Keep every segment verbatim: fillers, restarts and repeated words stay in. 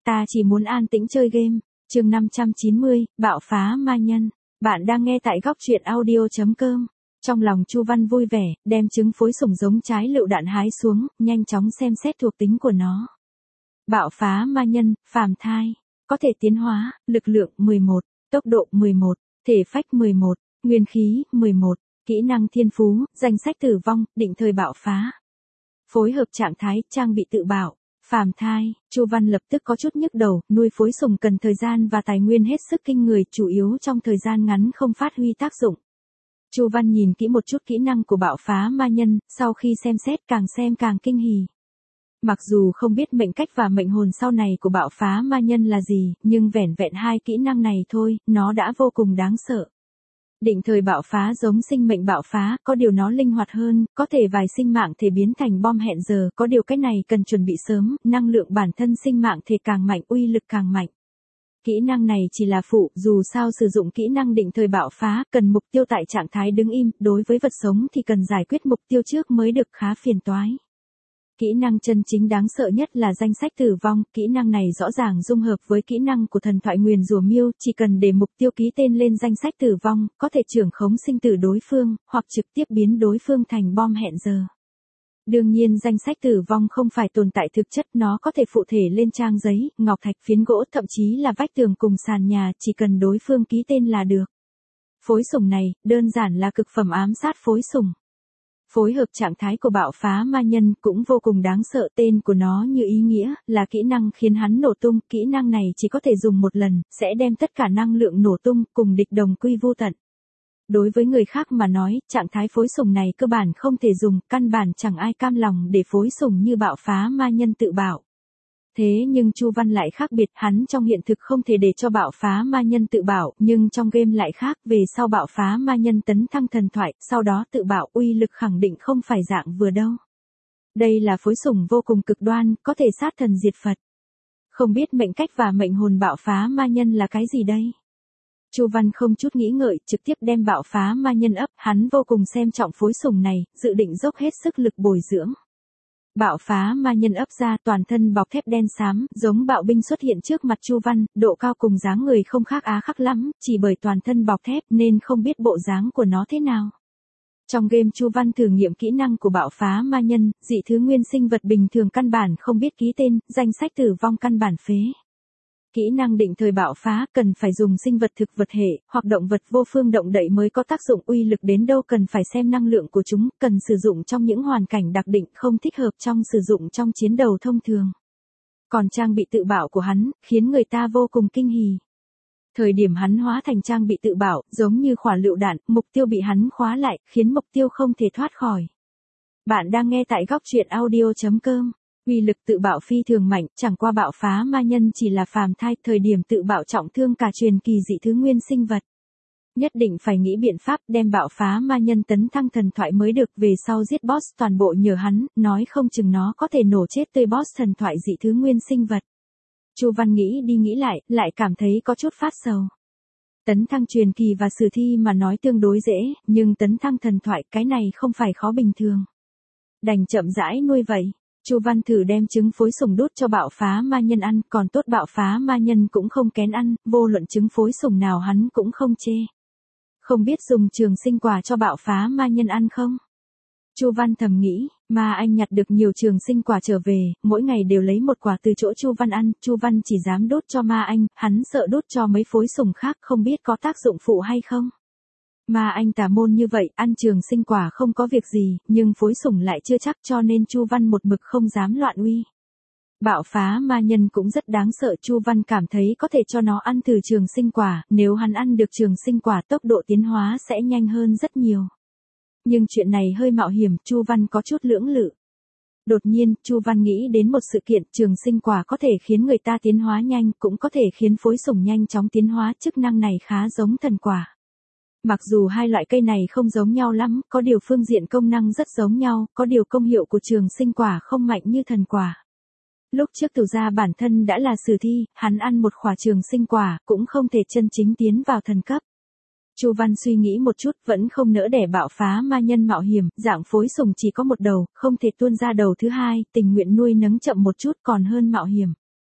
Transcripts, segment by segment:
ta chỉ muốn an tĩnh chơi game. Chương năm trăm chín mươi, bạo phá ma nhân. Bạn đang nghe tại góc truyện audio chấm com. Trong lòng Chu Văn vui vẻ, đem trứng phối sủng giống trái lựu đạn hái xuống, nhanh chóng xem xét thuộc tính của nó. Bạo phá ma nhân, phàm thai, có thể tiến hóa, lực lượng mười một, tốc độ mười một, thể phách mười một, nguyên khí mười một, kỹ năng thiên phú, danh sách tử vong, định thời bạo phá. Phối hợp trạng thái, trang bị tự bảo, phàm thai. Chu Văn lập tức có chút nhức đầu, nuôi phối sủng cần thời gian và tài nguyên hết sức kinh người, chủ yếu trong thời gian ngắn không phát huy tác dụng. Chu Văn nhìn kỹ một chút kỹ năng của bạo phá ma nhân, sau khi xem xét càng xem càng kinh hỉ. Mặc dù không biết mệnh cách và mệnh hồn sau này của bạo phá ma nhân là gì, nhưng vẻn vẹn hai kỹ năng này thôi, nó đã vô cùng đáng sợ. Định thời bạo phá giống sinh mệnh bạo phá, có điều nó linh hoạt hơn, có thể vài sinh mạng thể biến thành bom hẹn giờ, có điều cái này cần chuẩn bị sớm, năng lượng bản thân sinh mạng thể càng mạnh, uy lực càng mạnh. Kỹ năng này chỉ là phụ, dù sao sử dụng kỹ năng định thời bạo phá, cần mục tiêu tại trạng thái đứng im, đối với vật sống thì cần giải quyết mục tiêu trước mới được, khá phiền toái. Kỹ năng chân chính đáng sợ nhất là danh sách tử vong, kỹ năng này rõ ràng dung hợp với kỹ năng của thần thoại nguyền rủa miêu, chỉ cần để mục tiêu ký tên lên danh sách tử vong, có thể trưởng khống sinh tử đối phương, hoặc trực tiếp biến đối phương thành bom hẹn giờ. Đương nhiên danh sách tử vong không phải tồn tại thực chất, nó có thể phụ thể lên trang giấy, ngọc thạch, phiến gỗ, thậm chí là vách tường cùng sàn nhà, chỉ cần đối phương ký tên là được. Phối sủng này, đơn giản là cực phẩm ám sát phối sủng. Phối hợp trạng thái của bạo phá ma nhân cũng vô cùng đáng sợ, tên của nó như ý nghĩa, là kỹ năng khiến hắn nổ tung, kỹ năng này chỉ có thể dùng một lần, sẽ đem tất cả năng lượng nổ tung, cùng địch đồng quy vô tận. Đối với người khác mà nói, trạng thái phối sủng này cơ bản không thể dùng, căn bản chẳng ai cam lòng để phối sủng như bạo phá ma nhân tự bảo. Thế nhưng Chu Văn lại khác biệt, hắn trong hiện thực không thể để cho bạo phá ma nhân tự bảo, nhưng trong game lại khác, về sau bạo phá ma nhân tấn thăng thần thoại, sau đó tự bảo, uy lực khẳng định không phải dạng vừa đâu. Đây là phối sủng vô cùng cực đoan, có thể sát thần diệt Phật. Không biết mệnh cách và mệnh hồn bạo phá ma nhân là cái gì đây? Chu Văn không chút nghĩ ngợi, trực tiếp đem bạo phá ma nhân ấp, hắn vô cùng xem trọng phối sủng này, dự định dốc hết sức lực bồi dưỡng. Bạo phá ma nhân ấp ra, toàn thân bọc thép đen xám, giống bạo binh xuất hiện trước mặt Chu Văn, độ cao cùng dáng người không khác á khắc lắm, chỉ bởi toàn thân bọc thép nên không biết bộ dáng của nó thế nào. Trong game Chu Văn thử nghiệm kỹ năng của bạo phá ma nhân, dị thứ nguyên sinh vật bình thường căn bản không biết ký tên, danh sách tử vong căn bản phế. Kỹ năng định thời bạo phá cần phải dùng sinh vật thực vật hệ, hoặc động vật vô phương động đậy mới có tác dụng, uy lực đến đâu cần phải xem năng lượng của chúng, cần sử dụng trong những hoàn cảnh đặc định, không thích hợp trong sử dụng trong chiến đấu thông thường. Còn trang bị tự bảo của hắn, khiến người ta vô cùng kinh hỉ. Thời điểm hắn hóa thành trang bị tự bảo, giống như quả lựu đạn, mục tiêu bị hắn khóa lại, khiến mục tiêu không thể thoát khỏi. Bạn đang nghe tại góc truyện audio chấm com. Uy lực tự bạo phi thường mạnh, chẳng qua bạo phá ma nhân chỉ là phàm thai, thời điểm tự bạo trọng thương cả truyền kỳ dị thứ nguyên sinh vật. Nhất định phải nghĩ biện pháp đem bạo phá ma nhân tấn thăng thần thoại mới được, về sau giết boss toàn bộ nhờ hắn, nói không chừng nó có thể nổ chết tươi boss thần thoại dị thứ nguyên sinh vật. Chu Văn nghĩ đi nghĩ lại, lại cảm thấy có chút phát sầu. Tấn thăng truyền kỳ và sử thi mà nói tương đối dễ, nhưng tấn thăng thần thoại cái này không phải khó bình thường. Đành chậm rãi nuôi vậy. Chu Văn thử đem trứng phối sủng đút cho bạo phá ma nhân ăn, còn tốt bạo phá ma nhân cũng không kén ăn, vô luận trứng phối sủng nào hắn cũng không chê. Không biết dùng trường sinh quả cho bạo phá ma nhân ăn không? Chu Văn thầm nghĩ, ma anh nhặt được nhiều trường sinh quả trở về, mỗi ngày đều lấy một quả từ chỗ Chu Văn ăn, Chu Văn chỉ dám đút cho ma anh, hắn sợ đút cho mấy phối sủng khác không biết có tác dụng phụ hay không. Ma anh tà môn như vậy, ăn trường sinh quả không có việc gì, nhưng phối sủng lại chưa chắc, cho nên Chu Văn một mực không dám loạn uy. Bạo phá ma nhân cũng rất đáng sợ, Chu Văn cảm thấy có thể cho nó ăn từ trường sinh quả, nếu hắn ăn được trường sinh quả tốc độ tiến hóa sẽ nhanh hơn rất nhiều. Nhưng chuyện này hơi mạo hiểm, Chu Văn có chút lưỡng lự. Đột nhiên, Chu Văn nghĩ đến một sự kiện, trường sinh quả có thể khiến người ta tiến hóa nhanh, cũng có thể khiến phối sủng nhanh chóng tiến hóa, chức năng này khá giống thần quả. Mặc dù hai loại cây này không giống nhau lắm, có điều phương diện công năng rất giống nhau, có điều công hiệu của trường sinh quả không mạnh như thần quả. Lúc trước Từ gia bản thân đã là sử thi, hắn ăn một quả trường sinh quả, cũng không thể chân chính tiến vào thần cấp. Chu Văn suy nghĩ một chút, vẫn không nỡ để bạo phá ma nhân mạo hiểm, dạng phối sủng chỉ có một đầu, không thể tuôn ra đầu thứ hai, tình nguyện nuôi nấng chậm một chút còn hơn mạo hiểm.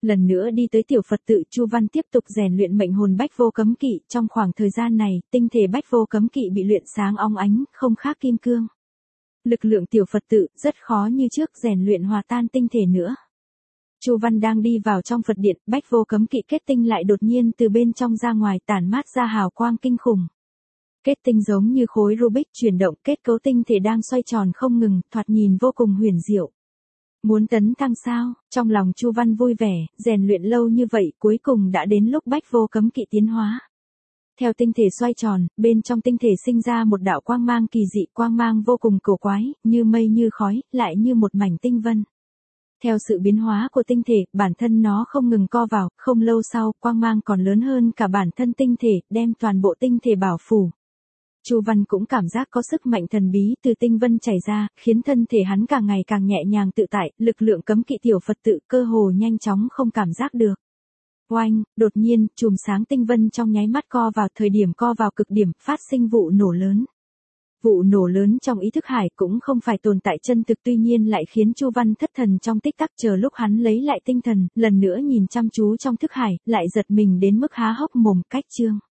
Lần nữa đi tới tiểu Phật tự, Chu Văn tiếp tục rèn luyện mệnh hồn Bách Vô Cấm Kỵ, trong khoảng thời gian này, tinh thể Bách Vô Cấm Kỵ bị luyện sáng óng ánh, không khác kim cương. Lực lượng tiểu Phật tự rất khó như trước rèn luyện hòa tan tinh thể nữa. Chu Văn đang đi vào trong Phật điện, Bách Vô Cấm Kỵ kết tinh lại đột nhiên từ bên trong ra ngoài tản mát ra hào quang kinh khủng. Kết tinh giống như khối Rubik chuyển động, kết cấu tinh thể đang xoay tròn không ngừng, thoạt nhìn vô cùng huyền diệu. Muốn tấn thăng sao? Trong lòng Chu Văn vui vẻ, rèn luyện lâu như vậy, cuối cùng đã đến lúc Bách Vô Cấm Kỵ tiến hóa. Theo tinh thể xoay tròn, bên trong tinh thể sinh ra một đạo quang mang kỳ dị, quang mang vô cùng cổ quái, như mây như khói, lại như một mảnh tinh vân. Theo sự biến hóa của tinh thể, bản thân nó không ngừng co vào, không lâu sau, quang mang còn lớn hơn cả bản thân tinh thể, đem toàn bộ tinh thể bảo phủ. Chu Văn cũng cảm giác có sức mạnh thần bí từ tinh vân chảy ra, khiến thân thể hắn càng ngày càng nhẹ nhàng tự tại, lực lượng cấm kỵ tiểu Phật tự cơ hồ nhanh chóng không cảm giác được. Oanh, đột nhiên, chùm sáng tinh vân trong nháy mắt co vào, thời điểm co vào cực điểm, phát sinh vụ nổ lớn. Vụ nổ lớn trong ý thức hải cũng không phải tồn tại chân thực, tuy nhiên lại khiến Chu Văn thất thần trong tích tắc, chờ lúc hắn lấy lại tinh thần, lần nữa nhìn chăm chú trong thức hải, lại giật mình đến mức há hốc mồm, cách chương.